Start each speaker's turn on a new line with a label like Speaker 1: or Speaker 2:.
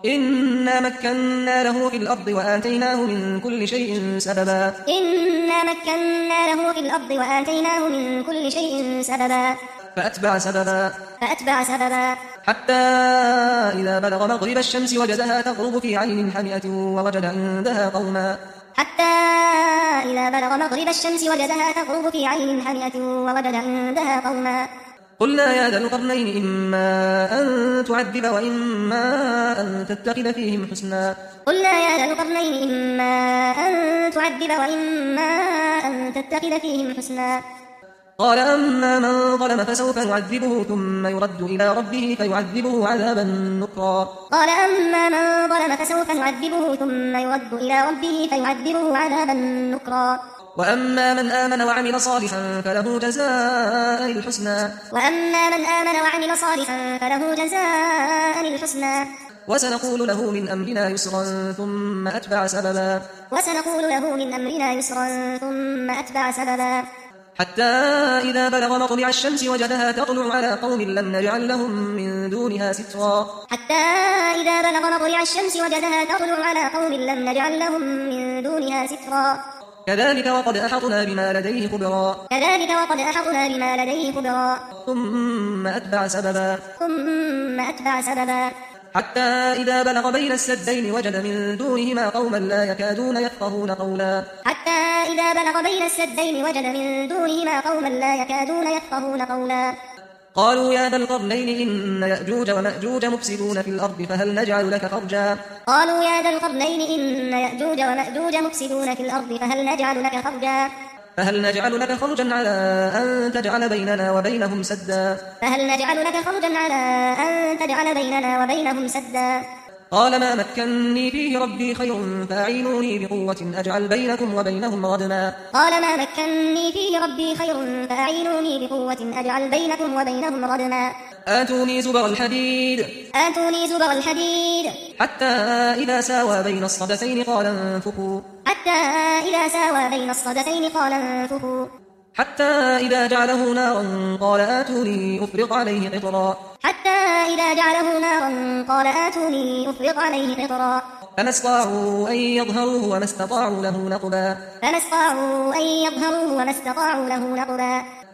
Speaker 1: إنا مكنا له في الأرض وآتيناه من كل شيء سببا
Speaker 2: إنا مكنا له في الأرض وآتيناه من كل شيء سببا
Speaker 1: فأتبع سببا حتى إذا بلغ مغرب الشمس وجدها تغرب في عين حمئة ووجد عندها قوما
Speaker 2: حتى إذا بلغ مغرب الشمس وجدها تغرب في عين حمئة ووجد عندها قوما
Speaker 1: قلنا يا ذا القرنين إما أن تعذب وإما أن تتخذ فيهم حسنا
Speaker 2: قلنا يا ذا القرنين إما أن تعذب وإما أن تتخذ فيهم حسنا
Speaker 1: قال أما من ظلم فسوف نعذبه ثم يرد إلى ربه فيعذبه عذابا نكرا
Speaker 2: قال أما من ظلم فسوف نعذبه ثم يرد إلى ربه فيعذبه عذابا نكرا
Speaker 1: وأما من آمن وعمل صالحا فله جزاء الحسنى وسنقول له من أمرنا يسرا ثم أتبع سببا حتى إذا بلغ مطلع الشمس وجدها تطلع على قوم لم نجعل لهم من دونها سترا كذلك وقد أحطنا بما لديه خبرا ثم أتبع سببا حتى إذا بلغ بين السدين وجد من دونهما قوما لا يكادون يفقهون قولا قالوا يا ذا القرنين إن يأجوج ومأجوج مفسدون في الأرض فهل نجعل لك خرجا على أن تجعل بيننا وبينهم سدا قال ما مكنني فيه ربي خير فأعينوني بقوة أجعل بينكم وبينهم ردما آتوني زبر الحديد حتى إذا ساوى بين الصدفين قال انفخوا حتى إذا جعله نارا قال آتوني أفرغ عليه قطرا فما استطاعوا أن يظهروه وما استطاعوا له نقبا